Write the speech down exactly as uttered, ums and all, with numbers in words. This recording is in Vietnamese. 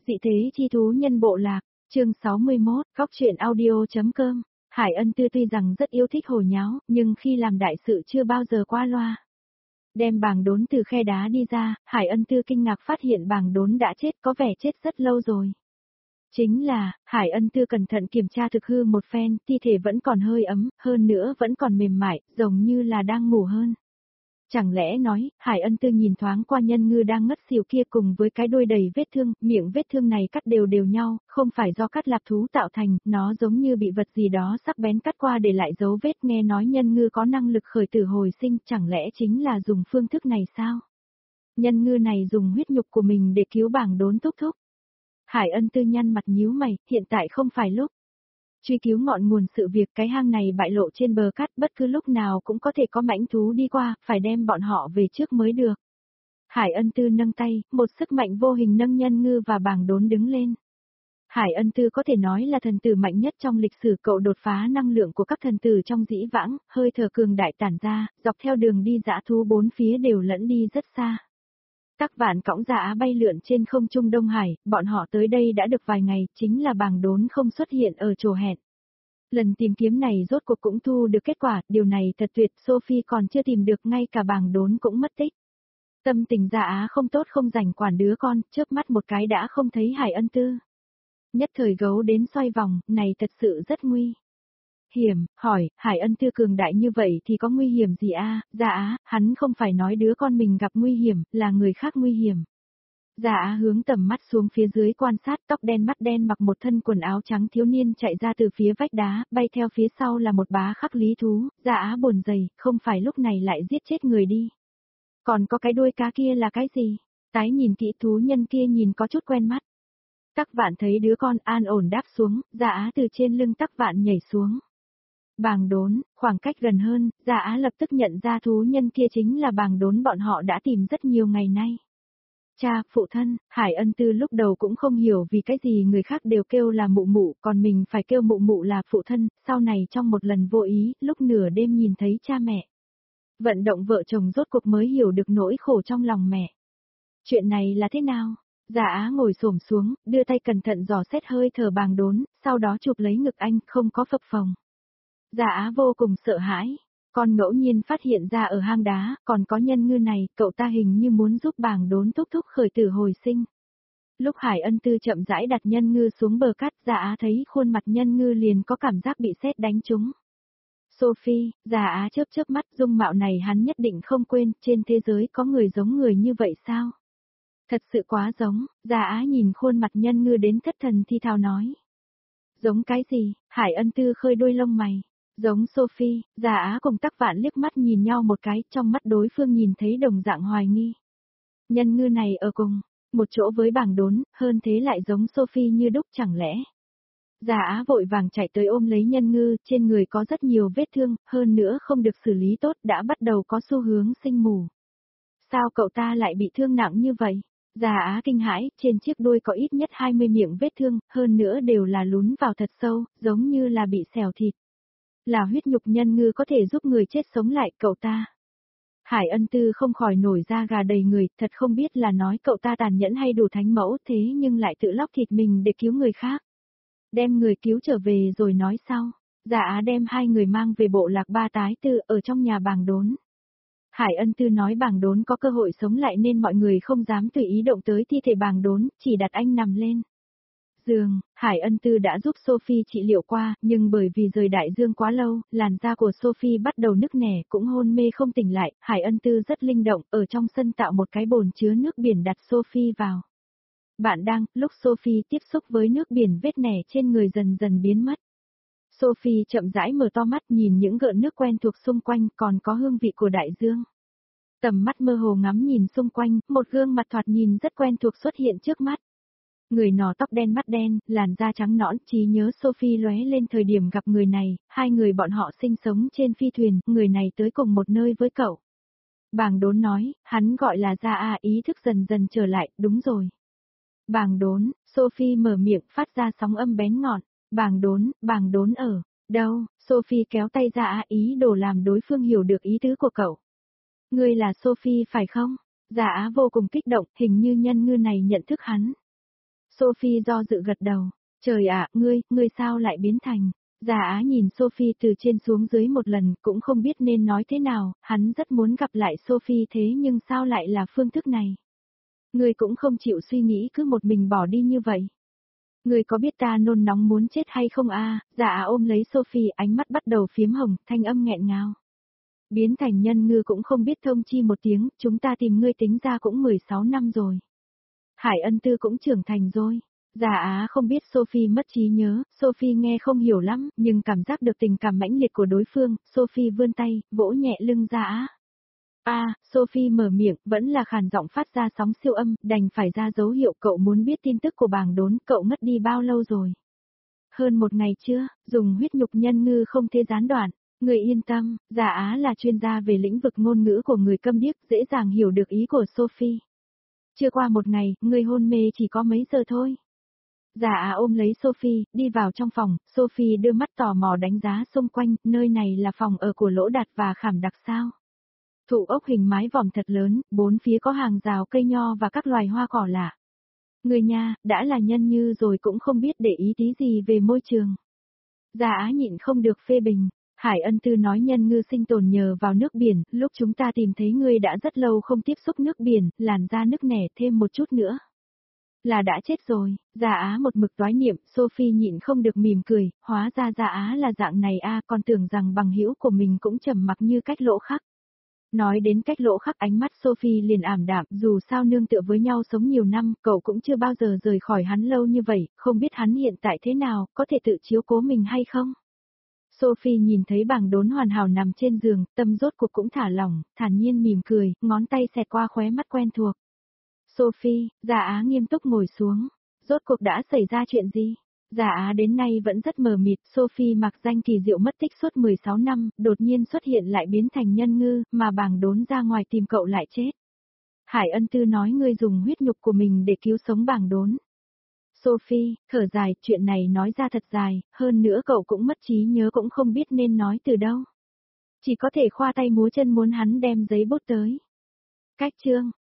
Dị thế chi thú nhân bộ lạc, chương sáu mươi mốt, góc truyện audio.com. Hải Ân Tư tuy rằng rất yêu thích hồ nháo, nhưng khi làm đại sự chưa bao giờ qua loa. Đem bàng đốn từ khe đá đi ra, Hải Ân Tư kinh ngạc phát hiện bàng đốn đã chết, có vẻ chết rất lâu rồi. Chính là, Hải Ân Tư cẩn thận kiểm tra thực hư một phen, thi thể vẫn còn hơi ấm, hơn nữa vẫn còn mềm mại, giống như là đang ngủ hơn. Chẳng lẽ nói, Hải Ân Tư nhìn thoáng qua nhân ngư đang ngất xỉu kia cùng với cái đuôi đầy vết thương, miệng vết thương này cắt đều đều nhau, không phải do cắt lạc thú tạo thành, nó giống như bị vật gì đó sắc bén cắt qua để lại dấu vết. Nghe nói nhân ngư có năng lực khởi tử hồi sinh, chẳng lẽ chính là dùng phương thức này sao? Nhân ngư này dùng huyết nhục của mình để cứu bàng đốn thúc thúc. Hải Ân Tư nhăn mặt nhíu mày, hiện tại không phải lúc truy cứu ngọn nguồn sự việc, cái hang này bại lộ trên bờ cát, bất cứ lúc nào cũng có thể có mãnh thú đi qua, phải đem bọn họ về trước mới được. Hải Ân Tư nâng tay, một sức mạnh vô hình nâng nhân ngư và bàng đốn đứng lên. Hải Ân Tư có thể nói là thần tử mạnh nhất trong lịch sử, cậu đột phá năng lượng của các thần tử trong dĩ vãng, hơi thở cường đại tản ra, dọc theo đường đi dã thú bốn phía đều lẫn đi rất xa. Các vạn cõng dã bay lượn trên không trung Đông Hải, bọn họ tới đây đã được vài ngày, chính là bàng đốn không xuất hiện ở chỗ hẹn. Lần tìm kiếm này rốt cuộc cũng thu được kết quả, điều này thật tuyệt, Sophie còn chưa tìm được, ngay cả bàng đốn cũng mất tích. Tâm tình Dạ không tốt, không rảnh quản đứa con, chớp mắt một cái đã không thấy Hải Ân Tư. Nhất thời gấu đến xoay vòng, này thật sự rất nguy hiểm, hỏi, Hải Ân Tư cường đại như vậy thì có nguy hiểm gì a? À? Dạ, hắn không phải nói đứa con mình gặp nguy hiểm, là người khác nguy hiểm. Dạ hướng tầm mắt xuống phía dưới quan sát, tóc đen mắt đen mặc một thân quần áo trắng thiếu niên chạy ra từ phía vách đá, bay theo phía sau là một bá khắc lý thú. Dạ buồn rầy, không phải lúc này lại giết chết người đi. Còn có cái đuôi cá kia là cái gì? Tái nhìn kỹ, thú nhân kia nhìn có chút quen mắt. Tắc Vạn thấy đứa con an ổn đáp xuống, Dạ từ trên lưng Tắc Vạn nhảy xuống. Bàng đốn, khoảng cách gần hơn, Dạ lập tức nhận ra thú nhân kia chính là bàng đốn bọn họ đã tìm rất nhiều ngày nay. Cha, phụ thân, Hải Ân Tư lúc đầu cũng không hiểu vì cái gì người khác đều kêu là mụ mụ, còn mình phải kêu mụ mụ là phụ thân, sau này trong một lần vô ý, lúc nửa đêm nhìn thấy cha mẹ. Vận động vợ chồng rốt cuộc mới hiểu được nỗi khổ trong lòng mẹ. Chuyện này là thế nào? Dạ ngồi xổm xuống, đưa tay cẩn thận dò xét hơi thở bàng đốn, sau đó chụp lấy ngực anh, không có phập phồng. Dạ vô cùng sợ hãi. Con ngẫu nhiên phát hiện ra ở hang đá, còn có nhân ngư này, cậu ta hình như muốn giúp bàng đốn thúc thúc khởi tử hồi sinh. Lúc Hải Ân Tư chậm rãi đặt nhân ngư xuống bờ cát, Dạ thấy khuôn mặt nhân ngư liền có cảm giác bị sét đánh trúng. Sophie, Dạ chớp chớp mắt, dung mạo này hắn nhất định không quên, trên thế giới có người giống người như vậy sao? Thật sự quá giống, Dạ nhìn khuôn mặt nhân ngư đến thất thần thi thào nói. Giống cái gì? Hải Ân Tư khơi đuôi lông mày. Giống Sophie, Dạ cùng Tắc Vạn liếc mắt nhìn nhau một cái, trong mắt đối phương nhìn thấy đồng dạng hoài nghi. Nhân ngư này ở cùng một chỗ với bàng đốn, hơn thế lại giống Sophie như đúc, chẳng lẽ? Dạ vội vàng chạy tới ôm lấy nhân ngư, trên người có rất nhiều vết thương, hơn nữa không được xử lý tốt, đã bắt đầu có xu hướng sinh mù. Sao cậu ta lại bị thương nặng như vậy? Dạ kinh hãi, trên chiếc đuôi có ít nhất hai mươi miệng vết thương, hơn nữa đều là lún vào thật sâu, giống như là bị xẻo thịt. Là huyết nhục nhân ngư có thể giúp người chết sống lại, cậu ta. Hải Ân Tư không khỏi nổi da gà đầy người, thật không biết là nói cậu ta tàn nhẫn hay đủ thánh mẫu, thế nhưng lại tự lóc thịt mình để cứu người khác. Đem người cứu trở về rồi nói sau. Dạ đem hai người mang về bộ lạc Ba Tái Tư ở trong nhà bàng đốn. Hải Ân Tư nói bàng đốn có cơ hội sống lại nên mọi người không dám tùy ý động tới thi thể bàng đốn, chỉ đặt anh nằm lên giường. Hải Ân Tư đã giúp Sophie trị liệu qua, nhưng bởi vì rời đại dương quá lâu, làn da của Sophie bắt đầu nức nẻ, cũng hôn mê không tỉnh lại. Hải Ân Tư rất linh động, ở trong sân tạo một cái bồn chứa nước biển đặt Sophie vào. Bạn đang, lúc Sophie tiếp xúc với nước biển, vết nẻ trên người dần dần biến mất. Sophie chậm rãi mở to mắt, nhìn những gợn nước quen thuộc xung quanh, còn có hương vị của đại dương. Tầm mắt mơ hồ ngắm nhìn xung quanh, một gương mặt thoạt nhìn rất quen thuộc xuất hiện trước mắt. Người nọ tóc đen mắt đen, làn da trắng nõn, trí nhớ Sophie lóe lên thời điểm gặp người này, hai người bọn họ sinh sống trên phi thuyền, người này tới cùng một nơi với cậu. Bàng đốn nói, hắn gọi là Gia A, ý thức dần dần trở lại, đúng rồi. Bàng đốn, Sophie mở miệng phát ra sóng âm bén ngọt. Bàng đốn, bàng đốn ở đâu? Sophie kéo tay Gia A, ý đồ làm đối phương hiểu được ý tứ của cậu. Ngươi là Sophie phải không? Gia A vô cùng kích động, hình như nhân ngư này nhận thức hắn. Sophie do dự gật đầu. Trời ạ, ngươi, ngươi sao lại biến thành? Giả Á nhìn Sophie từ trên xuống dưới một lần, cũng không biết nên nói thế nào, hắn rất muốn gặp lại Sophie thế nhưng sao lại là phương thức này? Ngươi cũng không chịu suy nghĩ cứ một mình bỏ đi như vậy. Ngươi có biết ta nôn nóng muốn chết hay không a? À? Giả Á ôm lấy Sophie, ánh mắt bắt đầu phiếm hồng, thanh âm nghẹn ngào. Biến thành nhân ngư cũng không biết thông chi một tiếng, chúng ta tìm ngươi tính ra cũng mười sáu năm rồi. Hải Ân Tư cũng trưởng thành rồi. Giả Á không biết Sophie mất trí nhớ, Sophie nghe không hiểu lắm, nhưng cảm giác được tình cảm mãnh liệt của đối phương, Sophie vươn tay, vỗ nhẹ lưng Giả Á. A, à, Sophie mở miệng, vẫn là khàn giọng phát ra sóng siêu âm, đành phải ra dấu hiệu cậu muốn biết tin tức của bàng đốn, cậu mất đi bao lâu rồi? Hơn một ngày chưa, dùng huyết nhục nhân ngư không thể gián đoạn. Người yên tâm, Giả Á là chuyên gia về lĩnh vực ngôn ngữ của người câm điếc, dễ dàng hiểu được ý của Sophie. Chưa qua một ngày, người hôn mê chỉ có mấy giờ thôi. Giả Á ôm lấy Sophie, đi vào trong phòng, Sophie đưa mắt tò mò đánh giá xung quanh, nơi này là phòng ở của Lỗ Đạt và Khảm Đặc sao. Thụ ốc hình mái vòm thật lớn, bốn phía có hàng rào cây nho và các loài hoa cỏ lạ. Người nhà, đã là nhân như rồi cũng không biết để ý tí gì về môi trường. Giả Á nhịn không được phê bình. Hải Ân Tư nói nhân ngư sinh tồn nhờ vào nước biển, lúc chúng ta tìm thấy ngươi đã rất lâu không tiếp xúc nước biển, làn da nứt nẻ thêm một chút nữa. Là đã chết rồi, Giả Á một mực toái niệm, Sophie nhịn không được mỉm cười, hóa ra Giả Á là dạng này a, còn tưởng rằng bằng hữu của mình cũng trầm mặc như Cách Lỗ Khắc. Nói đến Cách Lỗ Khắc ánh mắt Sophie liền ảm đạm, dù sao nương tựa với nhau sống nhiều năm, cậu cũng chưa bao giờ rời khỏi hắn lâu như vậy, không biết hắn hiện tại thế nào, có thể tự chiếu cố mình hay không? Sophie nhìn thấy bàng đốn hoàn hảo nằm trên giường, tâm rốt cuộc cũng thả lỏng, thản nhiên mỉm cười, ngón tay xẹt qua khóe mắt quen thuộc. Sophie, Giả Á nghiêm túc ngồi xuống. Rốt cuộc đã xảy ra chuyện gì? Giả Á đến nay vẫn rất mờ mịt, Sophie mặc danh kỳ diệu mất tích suốt mười sáu năm, đột nhiên xuất hiện lại biến thành nhân ngư, mà bàng đốn ra ngoài tìm cậu lại chết. Hải Ân Tư nói ngươi dùng huyết nhục của mình để cứu sống bàng đốn. Sophie, thở dài, chuyện này nói ra thật dài, hơn nữa cậu cũng mất trí nhớ cũng không biết nên nói từ đâu. Chỉ có thể khoa tay múa chân muốn hắn đem giấy bút tới. Cách chương.